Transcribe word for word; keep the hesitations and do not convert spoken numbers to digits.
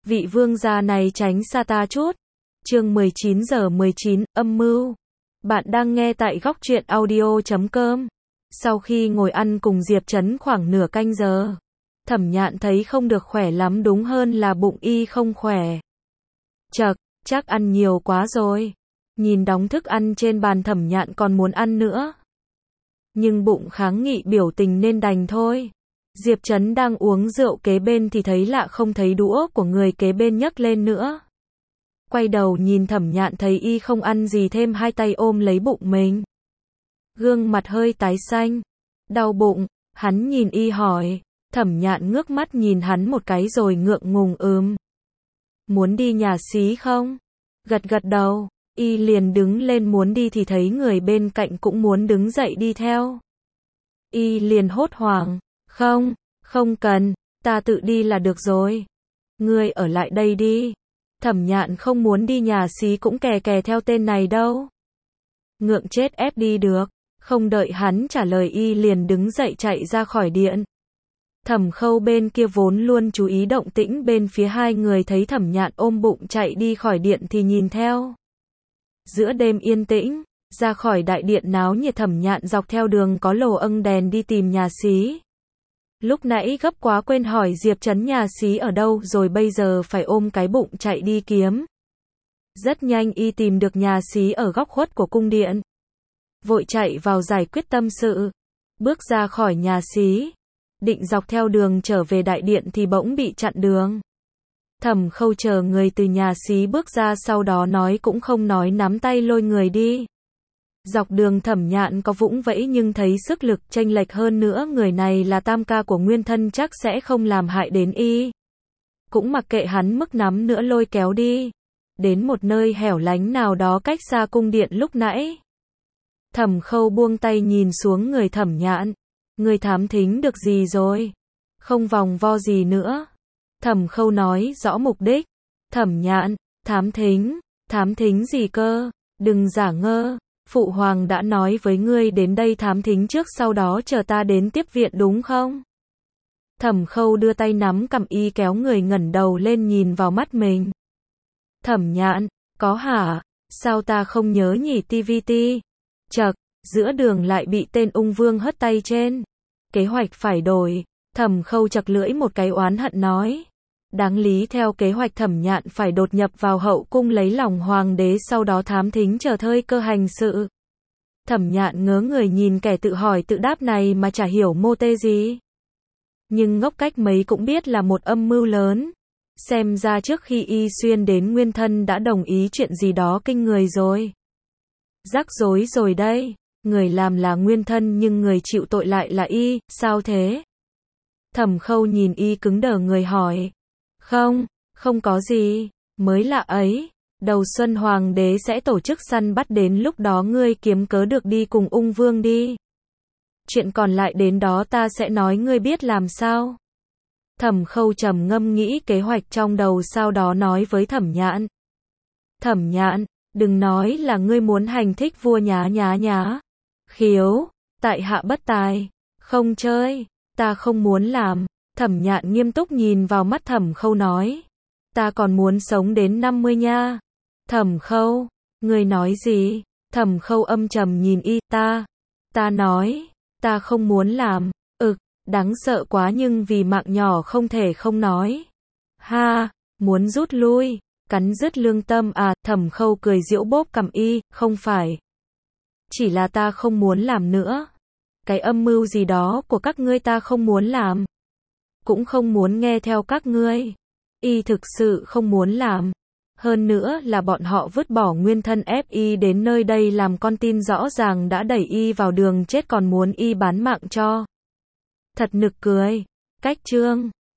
vị vương gia này tránh xa ta chút. Chương mười chín giờ mười chín, âm mưu. Bạn đang nghe tại góc truyện audio chấm com. Sau khi ngồi ăn cùng Diệp Trấn khoảng nửa canh giờ, Thẩm Nhạn thấy không được khỏe lắm, đúng hơn là bụng y không khỏe. Chậc, chắc ăn nhiều quá rồi. Nhìn đống thức ăn trên bàn, Thẩm Nhạn còn muốn ăn nữa. Nhưng bụng kháng nghị biểu tình nên đành thôi. Diệp Trấn đang uống rượu kế bên thì thấy lạ, không thấy đũa của người kế bên nhấc lên nữa. Quay đầu nhìn Thẩm Nhạn thấy y không ăn gì, thêm hai tay ôm lấy bụng mình. Gương mặt hơi tái xanh. Đau bụng, hắn nhìn y hỏi. Thẩm Nhạn ngước mắt nhìn hắn một cái rồi ngượng ngùng ừm. Muốn đi nhà xí không? Gật gật đầu, y liền đứng lên muốn đi thì thấy người bên cạnh cũng muốn đứng dậy đi theo. Y liền hốt hoảng. Không, không cần, ta tự đi là được rồi. Ngươi ở lại đây đi. Thẩm Nhạn không muốn đi nhà xí cũng kè kè theo tên này đâu. Ngượng chết ép đi được. Không đợi hắn trả lời y liền đứng dậy chạy ra khỏi điện. Thẩm Khâu bên kia vốn luôn chú ý động tĩnh bên phía hai người, thấy Thẩm Nhạn ôm bụng chạy đi khỏi điện thì nhìn theo. Giữa đêm yên tĩnh, ra khỏi đại điện náo nhiệt, Thẩm Nhạn dọc theo đường có lồ âng đèn đi tìm nhà xí. Lúc nãy gấp quá quên hỏi Diệp Trấn nhà xí ở đâu rồi, bây giờ phải ôm cái bụng chạy đi kiếm. Rất nhanh y tìm được nhà xí ở góc khuất của cung điện. Vội chạy vào giải quyết tâm sự. Bước ra khỏi nhà xí, định dọc theo đường trở về đại điện thì bỗng bị chặn đường. Thẩm Khâu chờ người từ nhà xí bước ra, sau đó nói cũng không nói, nắm tay lôi người đi. Dọc đường Thẩm Nhạn có vũng vẫy nhưng thấy sức lực chênh lệch, hơn nữa người này là tam ca của Nguyên Thân, chắc sẽ không làm hại đến y. Cũng mặc kệ hắn mức nắm nữa lôi kéo đi. Đến một nơi hẻo lánh nào đó cách xa cung điện lúc nãy. Thẩm Khâu buông tay nhìn xuống người Thẩm Nhạn. Người thám thính được gì rồi? Không vòng vo gì nữa. Thẩm Khâu nói rõ mục đích. Thẩm Nhạn, thám thính, thám thính gì cơ? Đừng giả ngơ. Phụ hoàng đã nói với ngươi đến đây thám thính trước, sau đó chờ ta đến tiếp viện đúng không? Thẩm Khâu đưa tay nắm cằm y, kéo người ngẩng đầu lên nhìn vào mắt mình. Thẩm Nhạn, có hả? Sao ta không nhớ nhỉ? ti vi ti. Chậc, giữa đường lại bị tên ung vương hất tay trên. Kế hoạch phải đổi. Thẩm Khâu chặt lưỡi một cái oán hận nói. Đáng lý theo kế hoạch Thẩm Nhạn phải đột nhập vào hậu cung lấy lòng hoàng đế, sau đó thám thính chờ thời cơ hành sự. Thẩm Nhạn ngớ người nhìn kẻ tự hỏi tự đáp này mà chả hiểu mô tê gì. Nhưng ngốc cách mấy cũng biết là một âm mưu lớn. Xem ra trước khi y xuyên đến Nguyên Thân đã đồng ý chuyện gì đó kinh người rồi. Rắc rối rồi đây. Người làm là Nguyên Thân nhưng người chịu tội lại là y, sao thế? Thẩm Khâu nhìn y cứng đờ người hỏi. Không, không có gì, mới lạ ấy. Đầu xuân hoàng đế sẽ tổ chức săn bắt, đến lúc đó ngươi kiếm cớ được đi cùng ung vương đi. Chuyện còn lại đến đó ta sẽ nói ngươi biết làm sao. Thẩm Khâu trầm ngâm nghĩ kế hoạch trong đầu, sau đó nói với Thẩm Nhạn. Thẩm Nhạn, đừng nói là ngươi muốn hành thích vua nhá nhá nhá. Khiếu, tại hạ bất tài, không chơi, ta không muốn làm. Thẩm Nhạn nghiêm túc nhìn vào mắt Thẩm Khâu nói. Ta còn muốn sống đến năm mươi nha. Thẩm Khâu, ngươi nói gì? Thẩm Khâu âm trầm nhìn y. Ta, ta nói, ta không muốn làm. Ực, đáng sợ quá nhưng vì mạng nhỏ không thể không nói. Ha, muốn rút lui, cắn rứt lương tâm à? Thẩm Khâu cười giễu bóp cằm y. Không phải, chỉ là ta không muốn làm nữa. Cái âm mưu gì đó của các ngươi ta không muốn làm. Cũng không muốn nghe theo các ngươi. Y thực sự không muốn làm. Hơn nữa là bọn họ vứt bỏ Nguyên Thân ép y đến nơi đây làm con tin, rõ ràng đã đẩy y vào đường chết còn muốn y bán mạng cho. Thật nực cười. Cách chương